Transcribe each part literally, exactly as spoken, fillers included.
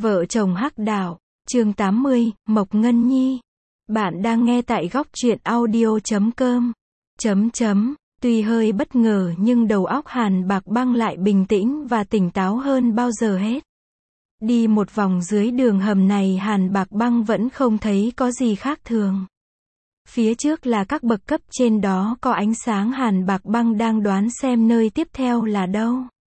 Vợ chồng Hắc Đạo, chương tám mươi, Mộc Ngân Nhi. Bạn đang nghe tại góc truyện audio chấm com. Chấm chấm, tuy hơi bất ngờ nhưng đầu óc Hàn Bạc Băng lại bình tĩnh và tỉnh táo hơn bao giờ hết. Đi một vòng dưới đường hầm này Hàn Bạc Băng vẫn không thấy có gì khác thường. Phía trước là các bậc cấp trên đó có ánh sáng Hàn Bạc Băng đang đoán xem nơi tiếp theo là đâu.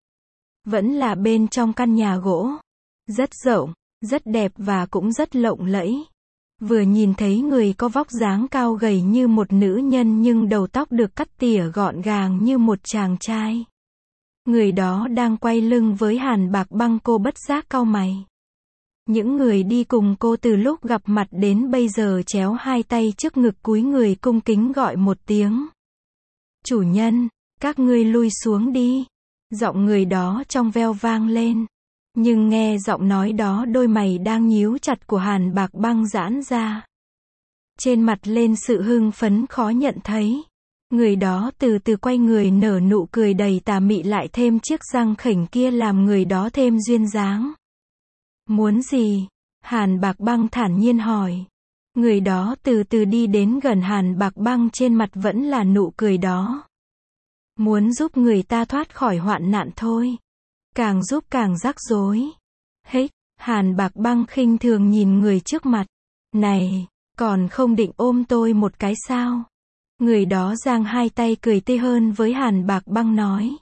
Vẫn là bên trong căn nhà gỗ. Rất rộng, rất đẹp và cũng rất lộng lẫy. Vừa nhìn thấy người có vóc dáng cao gầy như một nữ nhân nhưng đầu tóc được cắt tỉa gọn gàng như một chàng trai. Người đó đang quay lưng với Hàn Bạc Băng, cô bất giác cau mày. Những người đi cùng cô từ lúc gặp mặt đến bây giờ chéo hai tay trước ngực cúi người cung kính gọi một tiếng. Chủ nhân, các ngươi lui xuống đi. Giọng người đó trong veo vang lên. Nhưng nghe giọng nói đó đôi mày đang nhíu chặt của Hàn Bạc Băng giãn ra. Trên mặt lên sự hưng phấn khó nhận thấy. Người đó từ từ quay người nở nụ cười đầy tà mị lại thêm chiếc răng khểnh kia làm người đó thêm duyên dáng. Muốn gì? Hàn Bạc Băng thản nhiên hỏi. Người đó từ từ đi đến gần Hàn Bạc Băng, trên mặt vẫn là nụ cười đó. Muốn giúp người ta thoát khỏi hoạn nạn thôi. Càng giúp càng rắc rối. Hết, Hàn Bạc Băng khinh thường nhìn người trước mặt. Này, còn không định ôm tôi một cái sao? Người đó giang hai tay cười tươi hơn với Hàn Bạc Băng nói.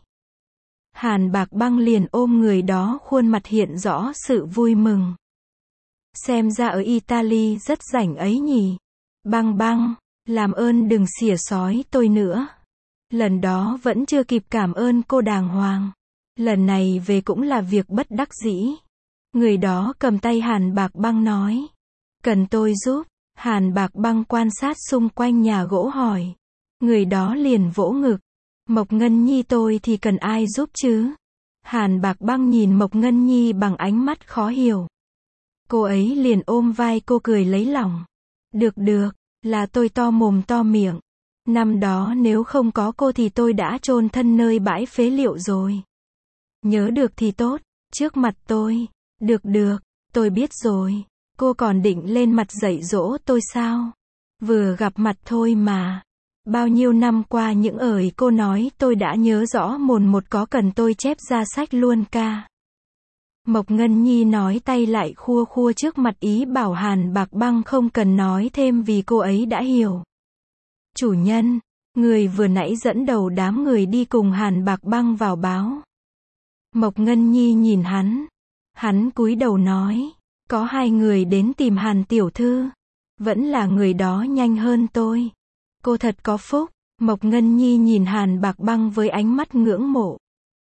Hàn Bạc Băng liền ôm người đó, khuôn mặt hiện rõ sự vui mừng. Xem ra ở Italy rất rảnh ấy nhỉ. Băng Băng, làm ơn đừng xỉa xói tôi nữa. Lần đó vẫn chưa kịp cảm ơn cô đàng hoàng. Lần này về cũng là việc bất đắc dĩ. Người đó cầm tay Hàn Bạc Băng nói. Cần tôi giúp? Hàn Bạc Băng quan sát xung quanh nhà gỗ hỏi. Người đó liền vỗ ngực. Mộc Ngân Nhi tôi thì cần ai giúp chứ? Hàn Bạc Băng nhìn Mộc Ngân Nhi bằng ánh mắt khó hiểu. Cô ấy liền ôm vai cô cười lấy lòng. Được được, là tôi to mồm to miệng. Năm đó nếu không có cô thì tôi đã chôn thân nơi bãi phế liệu rồi. Nhớ được thì tốt, trước mặt tôi. Được được, tôi biết rồi. Cô còn định lên mặt dạy dỗ tôi sao? Vừa gặp mặt thôi mà. Bao nhiêu năm qua những lời cô nói tôi đã nhớ rõ mồn một, có cần tôi chép ra sách luôn ca. Mộc Ngân Nhi nói tay lại khua khua trước mặt ý bảo Hàn Bạc Băng không cần nói thêm vì cô ấy đã hiểu. Chủ nhân, người vừa nãy dẫn đầu đám người đi cùng Hàn Bạc Băng vào báo. Mộc Ngân Nhi nhìn hắn. Hắn cúi đầu nói. Có hai người đến tìm Hàn tiểu thư. Vẫn là người đó nhanh hơn tôi. Cô thật có phúc. Mộc Ngân Nhi nhìn Hàn Bạc Băng với ánh mắt ngưỡng mộ.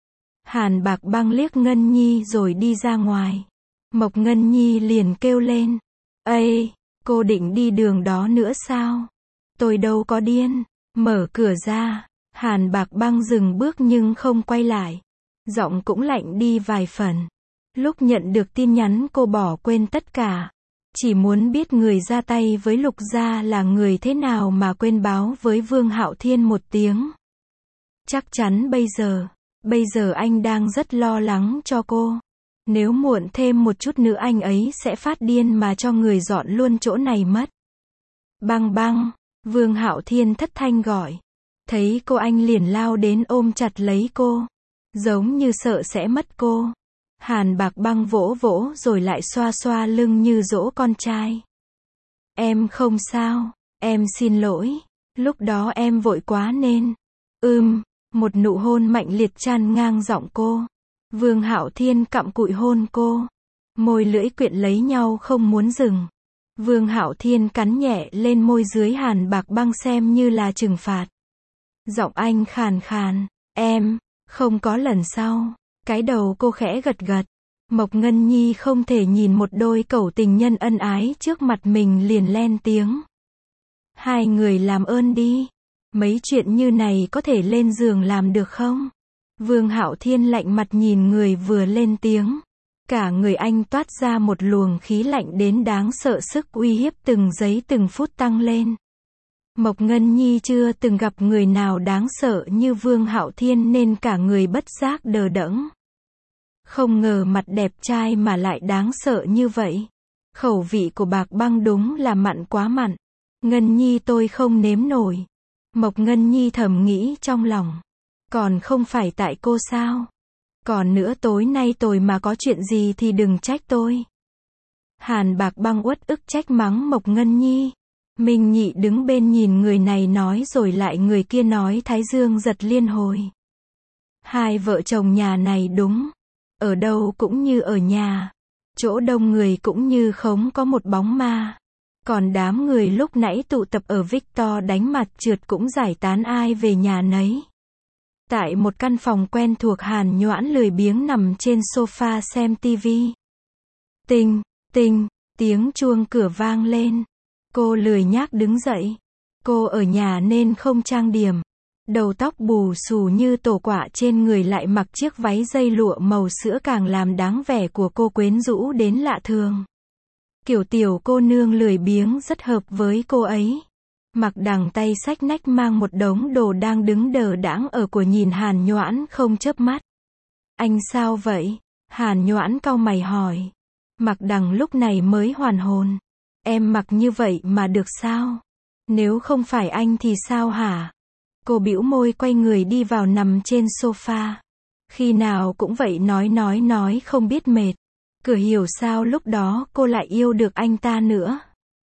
Hàn Bạc Băng liếc Ngân Nhi rồi đi ra ngoài. Mộc Ngân Nhi liền kêu lên. Ây, cô định đi đường đó nữa sao? Tôi đâu có điên. Mở cửa ra. Hàn Bạc Băng dừng bước nhưng không quay lại. Giọng cũng lạnh đi vài phần. Lúc nhận được tin nhắn cô bỏ quên tất cả. Chỉ muốn biết người ra tay với Lục gia là người thế nào mà quên báo với Vương Hạo Thiên một tiếng. Chắc chắn bây giờ, bây giờ anh đang rất lo lắng cho cô. Nếu muộn thêm một chút nữa anh ấy sẽ phát điên mà cho người dọn luôn chỗ này mất. Băng Băng, Vương Hạo Thiên thất thanh gọi. Thấy cô anh liền lao đến ôm chặt lấy cô. Giống như sợ sẽ mất cô. Hàn Bạc Băng vỗ vỗ rồi lại xoa xoa lưng như dỗ con trai. Em không sao, em xin lỗi. Lúc đó em vội quá nên. Ừm, một nụ hôn mạnh liệt tràn ngang giọng cô. Vương Hạo Thiên cặm cụi hôn cô. Môi lưỡi quyện lấy nhau không muốn dừng. Vương Hạo Thiên cắn nhẹ lên môi dưới Hàn Bạc Băng xem như là trừng phạt. Giọng anh khàn khàn. Em, không có lần sau. Cái đầu cô khẽ gật gật. Mộc Ngân Nhi không thể nhìn một đôi cẩu tình nhân ân ái trước mặt mình liền len tiếng. Hai người làm ơn đi. Mấy chuyện như này có thể lên giường làm được không? Vương Hạo Thiên lạnh mặt nhìn người vừa lên tiếng. Cả người anh toát ra một luồng khí lạnh đến đáng sợ, sức uy hiếp từng giây từng phút tăng lên. Mộc Ngân Nhi chưa từng gặp người nào đáng sợ như Vương Hạo Thiên nên cả người bất giác đờ đẫn. Không ngờ mặt đẹp trai mà lại đáng sợ như vậy. Khẩu vị của Bạc Băng đúng là mặn quá mặn. Ngân Nhi tôi không nếm nổi. Mộc Ngân Nhi thầm nghĩ trong lòng. Còn không phải tại cô sao? Còn nữa tối nay tôi mà có chuyện gì thì đừng trách tôi. Hàn Bạc Băng uất ức trách mắng Mộc Ngân Nhi. Minh Nhị đứng bên nhìn người này nói rồi lại người kia nói, thái dương giật liên hồi. Hai vợ chồng nhà này đúng. Ở đâu cũng như ở nhà. Chỗ đông người cũng như không có một bóng ma. Còn đám người lúc nãy tụ tập ở Victor đánh mặt trượt cũng giải tán ai về nhà nấy. Tại một căn phòng quen thuộc, Hàn Nhoãn lười biếng nằm trên sofa xem tivi. Tinh, tinh, tiếng chuông cửa vang lên. Cô lười nhác đứng dậy. Cô ở nhà nên không trang điểm. Đầu tóc bù xù như tổ quạ, trên người lại mặc chiếc váy dây lụa màu sữa càng làm dáng vẻ của cô quyến rũ đến lạ thường. Kiểu tiểu cô nương lười biếng rất hợp với cô ấy. Mặc Đằng tay xách nách mang một đống đồ đang đứng đờ đãng ở của nhìn Hàn Nhoãn không chớp mắt. Anh sao vậy? Hàn Nhoãn cau mày hỏi. Mặc Đằng lúc này mới hoàn hồn. Em mặc như vậy mà được sao? Nếu không phải anh thì sao hả? Cô bĩu môi quay người đi vào nằm trên sofa. Khi nào cũng vậy, nói nói nói không biết mệt. Cửa hiểu sao lúc đó cô lại yêu được anh ta nữa.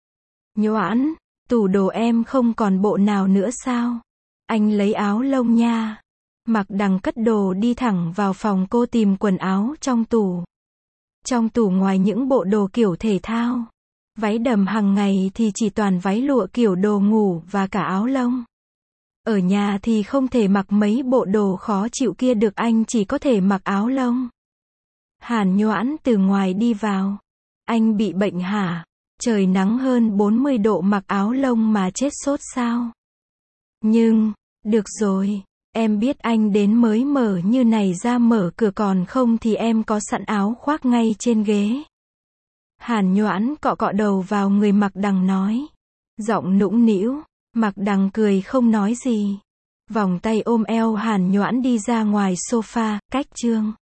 Nhoãn, tủ đồ em không còn bộ nào nữa sao? Anh lấy áo lông nha. Mặc Đằng cất đồ đi thẳng vào phòng cô tìm quần áo trong tủ. Trong tủ ngoài những bộ đồ kiểu thể thao, váy đầm hàng ngày thì chỉ toàn váy lụa kiểu đồ ngủ và cả áo lông. Ở nhà thì không thể mặc mấy bộ đồ khó chịu kia được, anh chỉ có thể mặc áo lông. Hàn Nhoãn từ ngoài đi vào. Anh bị bệnh hả? Trời nắng hơn bốn mươi độ mặc áo lông mà chết sốt sao? Nhưng, được rồi, em biết anh đến mới mở như này ra, mở cửa, còn không thì em có sẵn áo khoác ngay trên ghế. Hàn Nhoãn cọ cọ đầu vào người Mặc Đằng nói. Giọng nũng nĩu. Mặc Đằng cười không nói gì. Vòng tay ôm eo Hàn Nhoãn đi ra ngoài sofa, cách Trương.